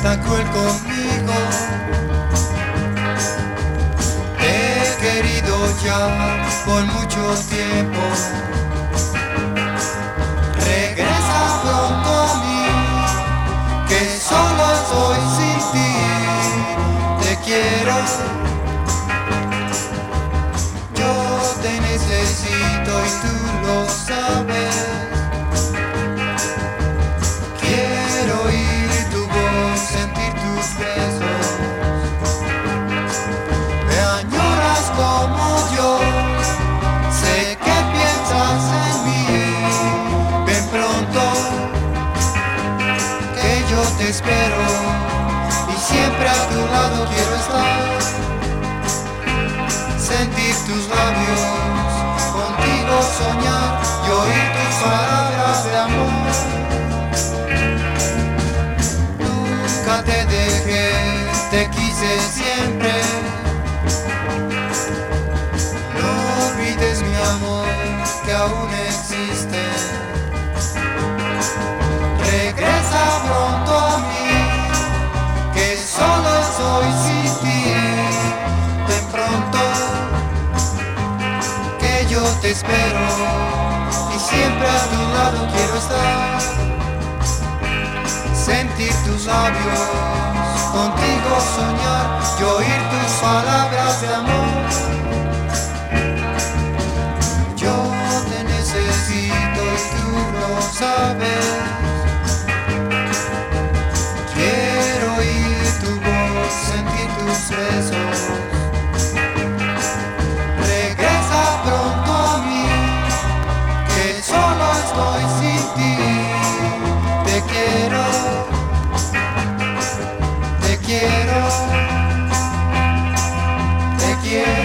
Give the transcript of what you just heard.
tan cruel conmigo. Te he querido ya por mucho tiempo. Regresa pronto a mí, que solo estoy sin ti. Te quiero, yo te necesito y tú lo sabes. Quiero oír tu voz, sentir tus besos. Me añoras como yo, sé que piensas en mí. Ven pronto, que yo te espero y siempre a tu lado quiero estar. Sentir tus labios, contigo soñar y oír tus palabras de amor. Nunca te dejé, te quise siempre. No olvides mi amor, que aún existe. Regresa pronto a mí, que solo estoy sin ti. Ven pronto, que yo te espero y siempre a tu lado quiero estar. Sentir tus labios, contigo soñar y oír tus palabras de amor. Yo te necesito y tú lo sabes. Quiero oír tu voz, sentir tus besos. Regresa pronto a mí, que solo estoy sin ti. Te quiero, te quiero, te quiero.